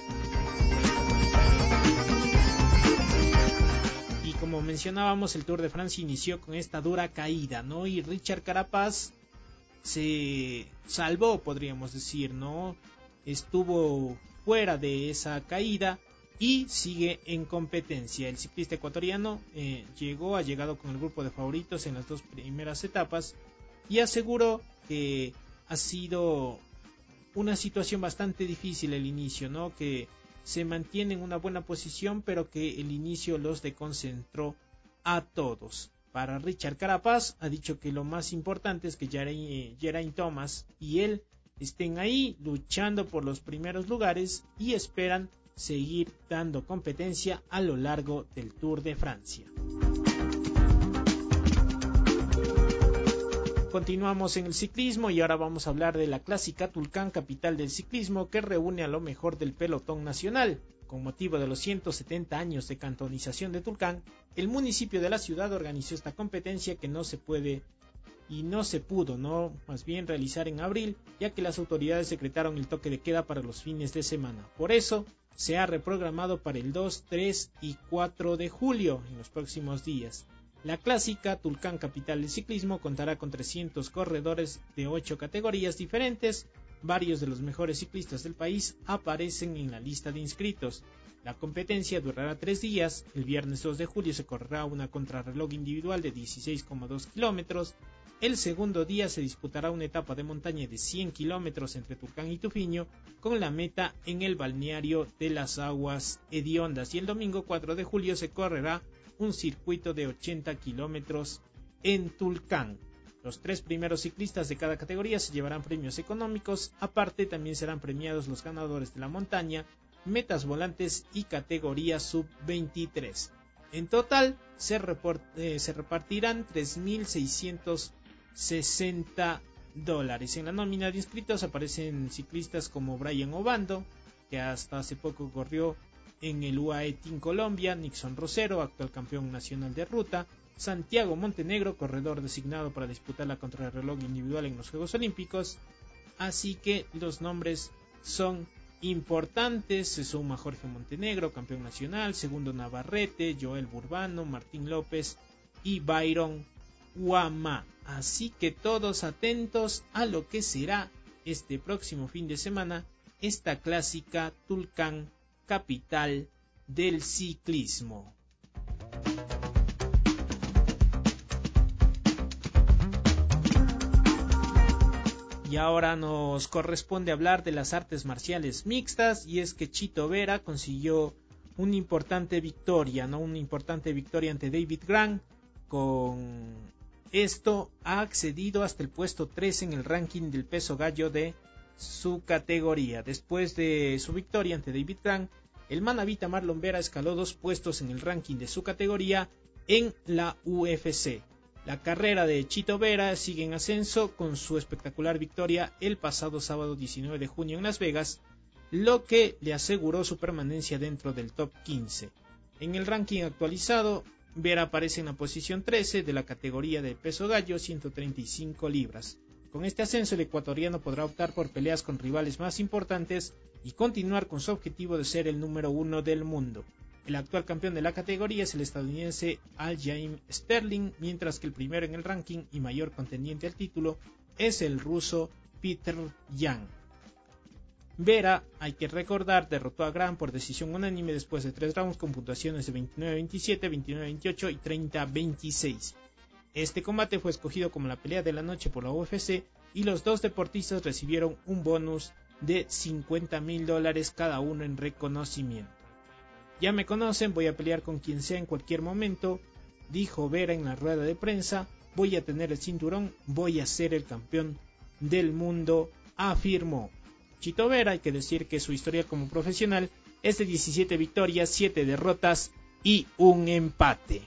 Como mencionábamos, el Tour de Francia inició con esta dura caída, ¿no? Y Richard Carapaz se salvó, podríamos decir, ¿no? Estuvo fuera de esa caída y sigue en competencia. El ciclista ecuatoriano eh, llegó, ha llegado con el grupo de favoritos en las dos primeras etapas y aseguró que ha sido una situación bastante difícil el inicio, ¿no? Que se mantiene en una buena posición, pero que el inicio los desconcentró a todos. Para Richard Carapaz ha dicho que lo más importante es que Geraint Thomas y él estén ahí luchando por los primeros lugares y esperan seguir dando competencia a lo largo del Tour de Francia. continuamos en el ciclismo y ahora vamos a hablar de la clásica Tulcán, capital del ciclismo, que reúne a lo mejor del pelotón nacional. Con motivo de los ciento setenta años de cantonización de Tulcán, el municipio de la ciudad organizó esta competencia que no se puede y no se pudo, no más bien realizar en abril, ya que las autoridades decretaron el toque de queda para los fines de semana. Por eso se ha reprogramado para el dos, tres y cuatro de julio en los próximos días. La clásica Tulcán, capital del ciclismo, contará con trescientos corredores de ocho categorías diferentes. Varios de los mejores ciclistas del país aparecen en la lista de inscritos. La competencia durará tres días. El viernes dos de julio se correrá una contrarreloj individual de dieciséis coma dos kilómetros. El segundo día se disputará una etapa de montaña de cien kilómetros entre Tulcán y Tufiño, con la meta en el balneario de las Aguas Hediondas. Y el domingo cuatro de julio se correrá un circuito de ochenta kilómetros en Tulcán. Los tres primeros ciclistas de cada categoría se llevarán premios económicos. Aparte, también serán premiados los ganadores de la montaña, metas volantes y categoría sub veintitrés. En total, se, report, eh, se repartirán tres mil seiscientos sesenta dólares. En la nómina de inscritos aparecen ciclistas como Brian Obando, que hasta hace poco corrió en el U A E Team Colombia, Nixon Rosero, actual campeón nacional de ruta, Santiago Montenegro, corredor designado para disputar la contrarreloj individual en los Juegos Olímpicos. Así que los nombres son importantes. Se suma Jorge Montenegro, campeón nacional, Segundo Navarrete, Joel Burbano, Martín López y Byron Guamá. Así que todos atentos a lo que será este próximo fin de semana esta clásica Tulcán, capital del ciclismo. Y ahora nos corresponde hablar de las artes marciales mixtas, y es que Chito Vera consiguió una importante victoria, ¿no? Una importante victoria ante David Grant. Con esto ha accedido hasta el puesto tres en el ranking del peso gallo de su categoría. Después de su victoria ante David Grant, el manabita Marlon Vera escaló dos puestos en el ranking de su categoría en la U F C. La carrera de Chito Vera sigue en ascenso con su espectacular victoria el pasado sábado diecinueve de junio en Las Vegas, lo que le aseguró su permanencia dentro del top quince. En el ranking actualizado, Vera aparece en la posición trece de la categoría de peso gallo, ciento treinta y cinco libras. Con este ascenso, el ecuatoriano podrá optar por peleas con rivales más importantes y continuar con su objetivo de ser el número uno del mundo. El actual campeón de la categoría es el estadounidense Aljamain Sterling, mientras que el primero en el ranking y mayor contendiente al título es el ruso Peter Yan. Vera, hay que recordar, derrotó a Grant por decisión unánime después de tres rounds con puntuaciones de veintinueve a veintisiete, veintinueve a veintiocho y treinta a veintiséis. Este combate fue escogido como la pelea de la noche por la U F C y los dos deportistas recibieron un bonus de cincuenta mil dólares cada uno en reconocimiento. Ya me conocen, voy a pelear con quien sea en cualquier momento, dijo Vera en la rueda de prensa. Voy a tener el cinturón, voy a ser el campeón del mundo, afirmó. Chito Vera, hay que decir que su historia como profesional es de diecisiete victorias, siete derrotas y un empate.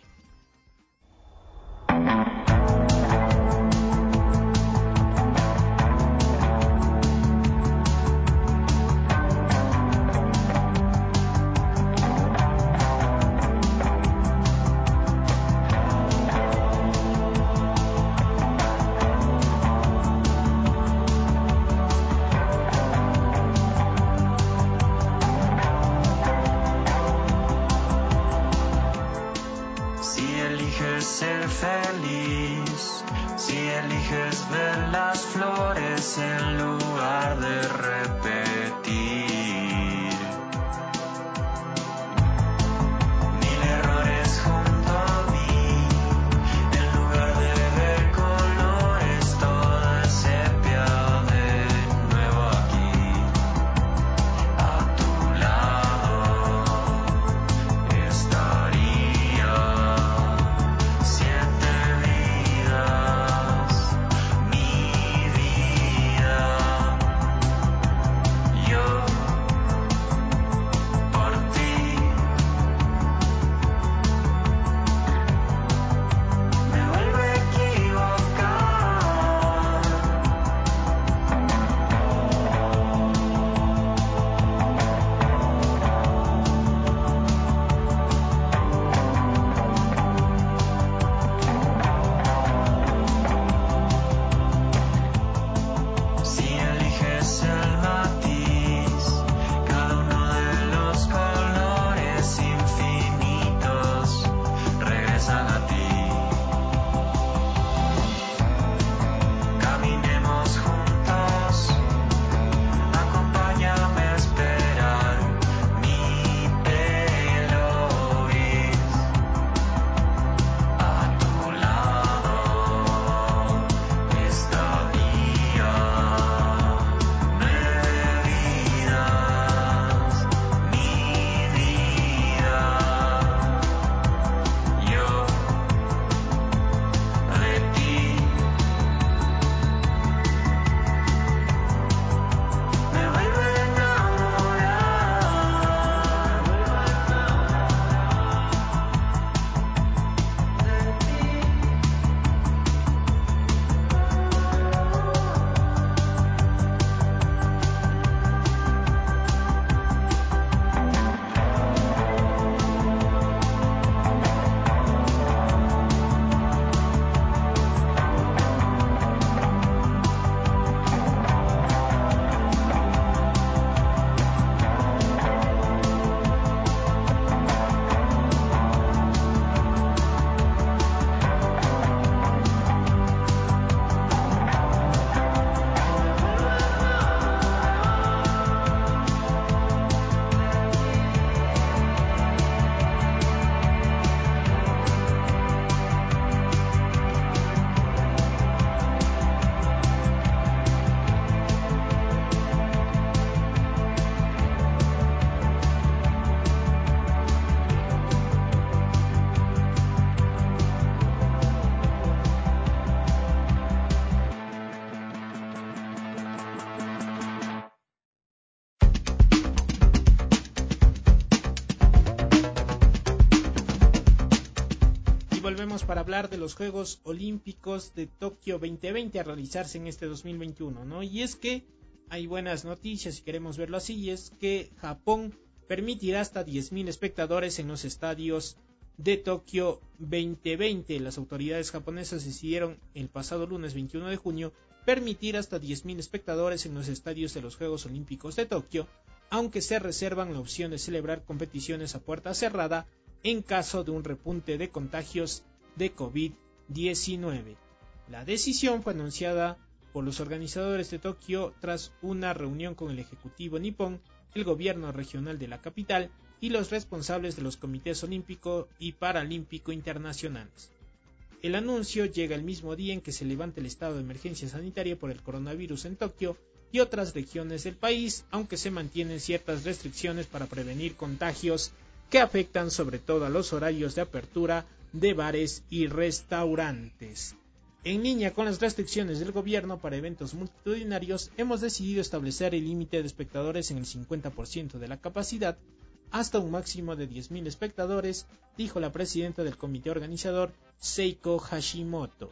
volvemos para hablar de los Juegos Olímpicos de Tokio veinte veinte a realizarse en este dos mil veintiuno, ¿no? Y es que hay buenas noticias, si queremos verlo así, y es que Japón permitirá hasta diez mil espectadores en los estadios de Tokio veinte veinte. Las autoridades japonesas decidieron el pasado lunes veintiuno de junio permitir hasta diez mil espectadores en los estadios de los Juegos Olímpicos de Tokio, aunque se reservan la opción de celebrar competiciones a puerta cerrada en caso de un repunte de contagios de COVID diecinueve. La decisión fue anunciada por los organizadores de Tokio tras una reunión con el Ejecutivo nipón, el gobierno regional de la capital y los responsables de los comités olímpico y paralímpico internacionales. El anuncio llega el mismo día en que se levanta el estado de emergencia sanitaria por el coronavirus en Tokio y otras regiones del país, aunque se mantienen ciertas restricciones para prevenir contagios que afectan sobre todo a los horarios de apertura de bares y restaurantes. En línea con las restricciones del gobierno para eventos multitudinarios, hemos decidido establecer el límite de espectadores en el cincuenta por ciento de la capacidad, hasta un máximo de diez mil espectadores, dijo la presidenta del comité organizador, Seiko Hashimoto.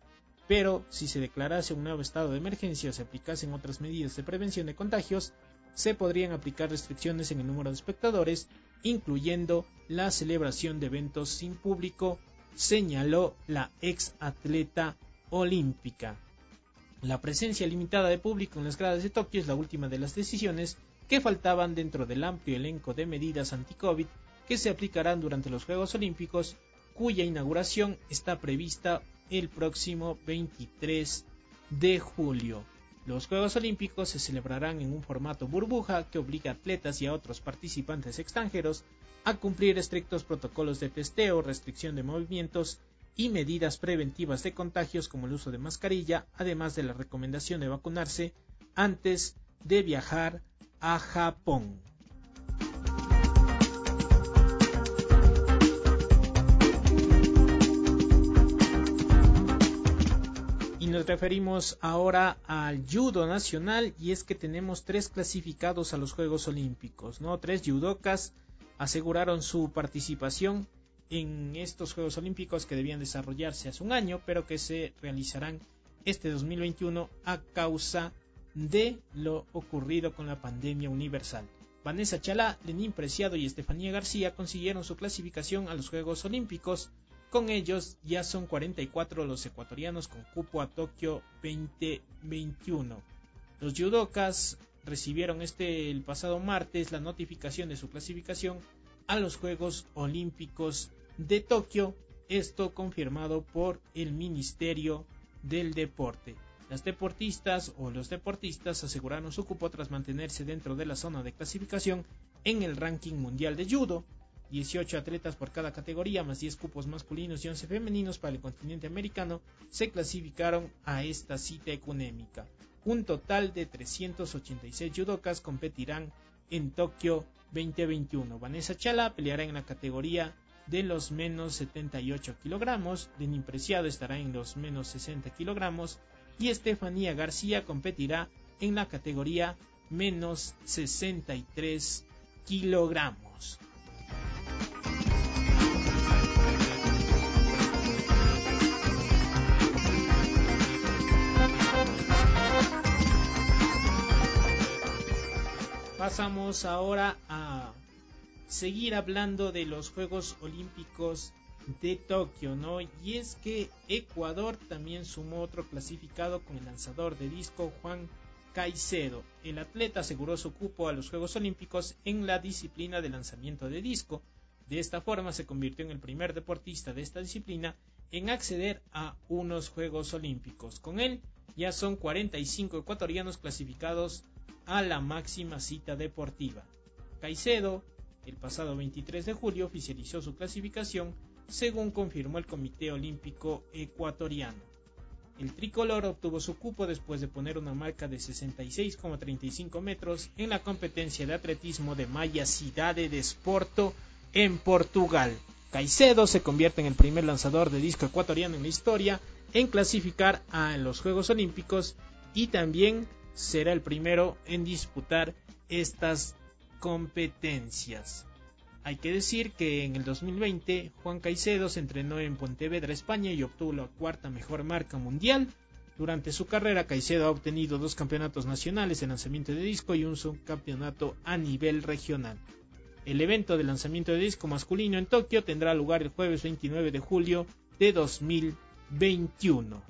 Pero, si se declarase un nuevo estado de emergencia o se aplicasen otras medidas de prevención de contagios, se podrían aplicar restricciones en el número de espectadores, incluyendo la celebración de eventos sin público, señaló la ex atleta olímpica. La presencia limitada de público en las gradas de Tokio es la última de las decisiones que faltaban dentro del amplio elenco de medidas anti-COVID que se aplicarán durante los Juegos Olímpicos, cuya inauguración está prevista el próximo veintitrés de julio. Los Juegos Olímpicos se celebrarán en un formato burbuja que obliga a atletas y a otros participantes extranjeros a cumplir estrictos protocolos de testeo, restricción de movimientos y medidas preventivas de contagios como el uso de mascarilla, además de la recomendación de vacunarse antes de viajar a Japón. Y nos referimos ahora al judo nacional, y es que tenemos tres clasificados a los Juegos Olímpicos, ¿no? Tres judocas aseguraron su participación en estos Juegos Olímpicos que debían desarrollarse hace un año, pero que se realizarán este dos mil veintiuno a causa de lo ocurrido con la pandemia universal. Vanessa Chalá, Lenín Preciado y Estefanía García consiguieron su clasificación a los Juegos Olímpicos. Con ellos ya son cuarenta y cuatro los ecuatorianos con cupo a Tokio veinte veintiuno. Los judocas recibieron este el pasado martes la notificación de su clasificación a los Juegos Olímpicos de Tokio, esto confirmado por el Ministerio del Deporte. Las deportistas o los deportistas aseguraron su cupo tras mantenerse dentro de la zona de clasificación en el ranking mundial de judo. dieciocho atletas por cada categoría, más diez cupos masculinos y once femeninos para el continente americano, se clasificaron a esta cita ecuménica. Un total de trescientos ochenta y seis judocas competirán en Tokio veinte veintiuno. Vanessa Chalá peleará en la categoría de los menos setenta y ocho kilogramos, Lenín Preciado estará en los menos sesenta kilogramos y Estefanía García competirá en la categoría menos sesenta y tres kilogramos. Pasamos ahora a seguir hablando de los Juegos Olímpicos de Tokio, ¿no? Y es que Ecuador también sumó otro clasificado con el lanzador de disco Juan Caicedo. El atleta aseguró su cupo a los Juegos Olímpicos en la disciplina de lanzamiento de disco. De esta forma se convirtió en el primer deportista de esta disciplina en acceder a unos Juegos Olímpicos. Con él ya son cuarenta y cinco ecuatorianos clasificados a la máxima cita deportiva. Caicedo, el pasado veintitrés de julio, oficializó su clasificación, según confirmó el Comité Olímpico Ecuatoriano. El tricolor obtuvo su cupo después de poner una marca de sesenta y seis coma treinta y cinco metros en la competencia de atletismo de Maya Cidade Desporto en Portugal. Caicedo se convierte en el primer lanzador de disco ecuatoriano en la historia en clasificar a los Juegos Olímpicos y también será el primero en disputar estas competencias. Hay que decir que en el dos mil veinte Juan Caicedo se entrenó en Pontevedra, España, y obtuvo la cuarta mejor marca mundial. Durante su carrera, Caicedo ha obtenido dos campeonatos nacionales de lanzamiento de disco y un subcampeonato a nivel regional. El evento de lanzamiento de disco masculino en Tokio tendrá lugar el jueves veintinueve de julio de dos mil veintiuno.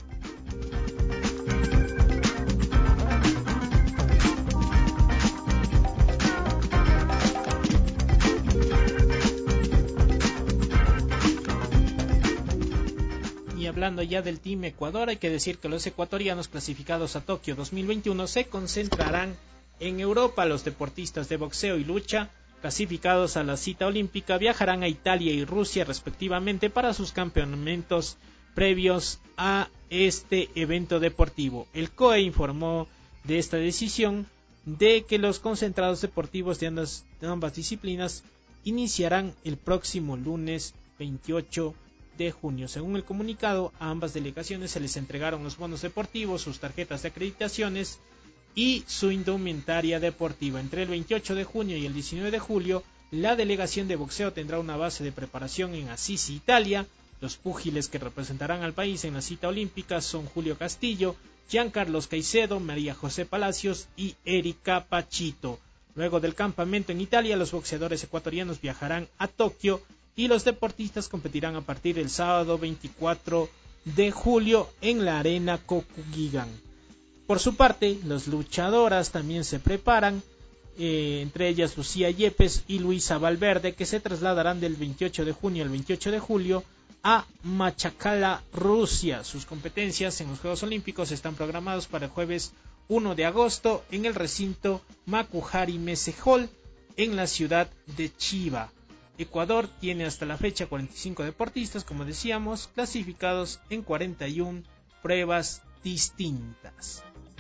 Y hablando ya del Team Ecuador, hay que decir que los ecuatorianos clasificados a Tokio dos mil veintiuno se concentrarán en Europa. Los deportistas de boxeo y lucha clasificados a la cita olímpica viajarán a Italia y Rusia respectivamente para sus campeonatos previos a este evento deportivo. El C O E informó de esta decisión de que los concentrados deportivos de ambas, de ambas disciplinas iniciarán el próximo lunes veintiocho de junio. Según el comunicado, a ambas delegaciones se les entregaron los bonos deportivos, sus tarjetas de acreditaciones y su indumentaria deportiva. Entre el veintiocho de junio y el diecinueve de julio, la delegación de boxeo tendrá una base de preparación en Assisi, Italia. Los púgiles que representarán al país en la cita olímpica son Julio Castillo, Giancarlos Caicedo, María José Palacios y Erika Pachito. Luego del campamento en Italia, los boxeadores ecuatorianos viajarán a Tokio y los deportistas competirán a partir del sábado veinticuatro de julio en la Arena Kokugigan. Por su parte, las luchadoras también se preparan, eh, entre ellas Lucía Yepes y Luisa Valverde, que se trasladarán del veintiocho de junio al veintiocho de julio a Machakala, Rusia. Sus competencias en los Juegos Olímpicos están programados para el jueves primero de agosto en el recinto Makuhari Messe Hall en la ciudad de Chiba. Ecuador tiene hasta la fecha cuarenta y cinco deportistas, como decíamos, clasificados en cuarenta y una pruebas distintas.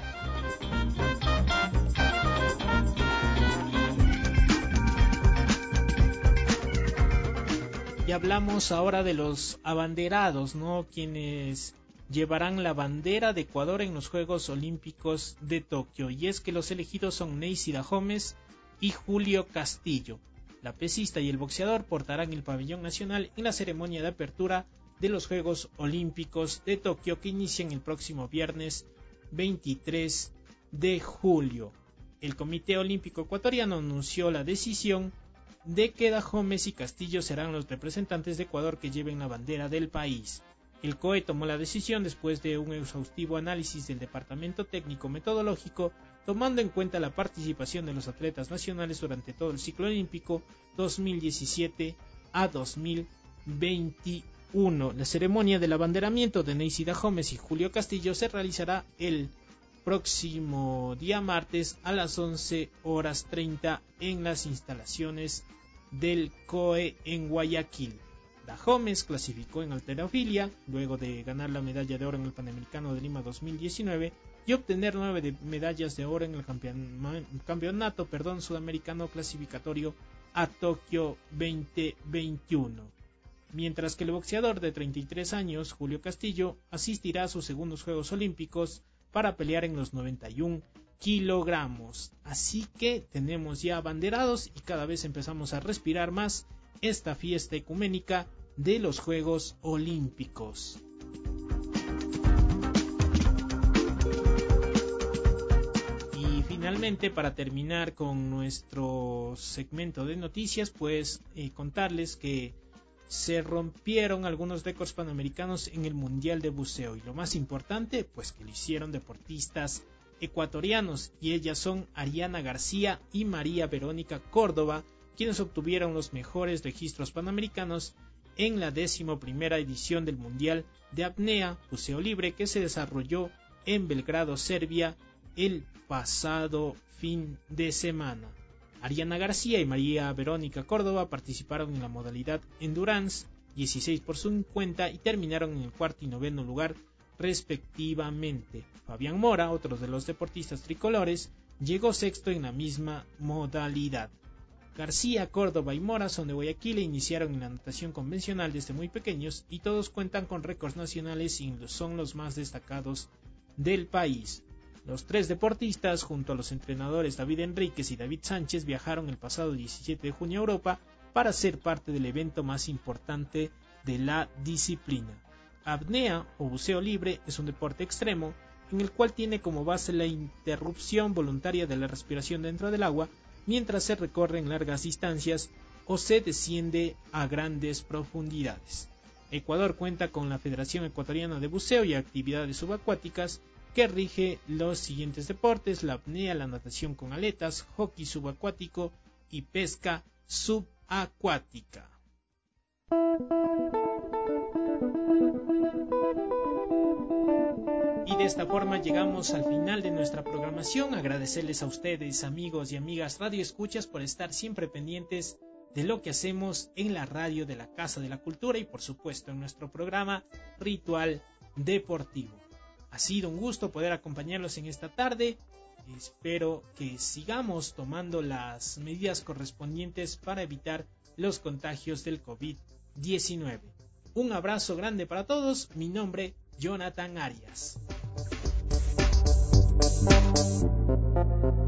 Y hablamos ahora de los abanderados, ¿no? Quienes llevarán la bandera de Ecuador en los Juegos Olímpicos de Tokio. Y es que los elegidos son Neisida Gómez y Julio Castillo. La pesista y el boxeador portarán el pabellón nacional en la ceremonia de apertura de los Juegos Olímpicos de Tokio, que inician el próximo viernes veintitrés de julio. El Comité Olímpico Ecuatoriano anunció la decisión de que Gómez y Castillo serán los representantes de Ecuador que lleven la bandera del país. El C O E tomó la decisión después de un exhaustivo análisis del Departamento Técnico Metodológico, tomando en cuenta la participación de los atletas nacionales durante todo el ciclo olímpico dos mil diecisiete a dos mil veintiuno. La ceremonia del abanderamiento de Neisida Gómez y Julio Castillo se realizará el próximo día martes a las once horas treinta en las instalaciones del C O E en Guayaquil. Da Gómez clasificó en halterofilia luego de ganar la medalla de oro en el Panamericano de Lima dos mil diecinueve y obtener nueve de medallas de oro en el campeon- campeonato perdón, sudamericano clasificatorio a Tokio veinte veintiuno. Mientras que el boxeador de treinta y tres años, Julio Castillo, asistirá a sus segundos Juegos Olímpicos para pelear en los noventa y un kilogramos. Así que tenemos ya abanderados y cada vez empezamos a respirar más esta fiesta ecuménica de los Juegos Olímpicos. Y finalmente, para terminar con nuestro segmento de noticias, pues eh, contarles que se rompieron algunos récords panamericanos en el Mundial de Buceo, y lo más importante, pues que lo hicieron deportistas ecuatorianos, y ellas son Ariana García y María Verónica Córdoba, quienes obtuvieron los mejores registros panamericanos en la décimo primera edición del Mundial de Apnea Buceo Libre, que se desarrolló en Belgrado, Serbia, el pasado fin de semana. Ariana García y María Verónica Córdoba participaron en la modalidad Endurance dieciséis por cincuenta y terminaron en el cuarto y noveno lugar respectivamente. Fabián Mora, otro de los deportistas tricolores, llegó sexto en la misma modalidad. García, Córdoba y Mora son de Guayaquil e iniciaron en la natación convencional desde muy pequeños, y todos cuentan con récords nacionales y son los más destacados del país. Los tres deportistas, junto a los entrenadores David Enríquez y David Sánchez, viajaron el pasado diecisiete de junio a Europa para ser parte del evento más importante de la disciplina. Apnea o buceo libre es un deporte extremo en el cual tiene como base la interrupción voluntaria de la respiración dentro del agua mientras se recorren largas distancias o se desciende a grandes profundidades. Ecuador cuenta con la Federación Ecuatoriana de Buceo y Actividades Subacuáticas, que rige los siguientes deportes: la apnea, la natación con aletas, hockey subacuático y pesca subacuática. Y de esta forma llegamos al final de nuestra programación. Agradecerles a ustedes, amigos y amigas radioescuchas, por estar siempre pendientes de lo que hacemos en la radio de la Casa de la Cultura y por supuesto en nuestro programa Ritual Deportivo. Ha sido un gusto poder acompañarlos en esta tarde. Espero que sigamos tomando las medidas correspondientes para evitar los contagios del COVID diecinueve. Un abrazo grande para todos. Mi nombre, Jonathan Arias.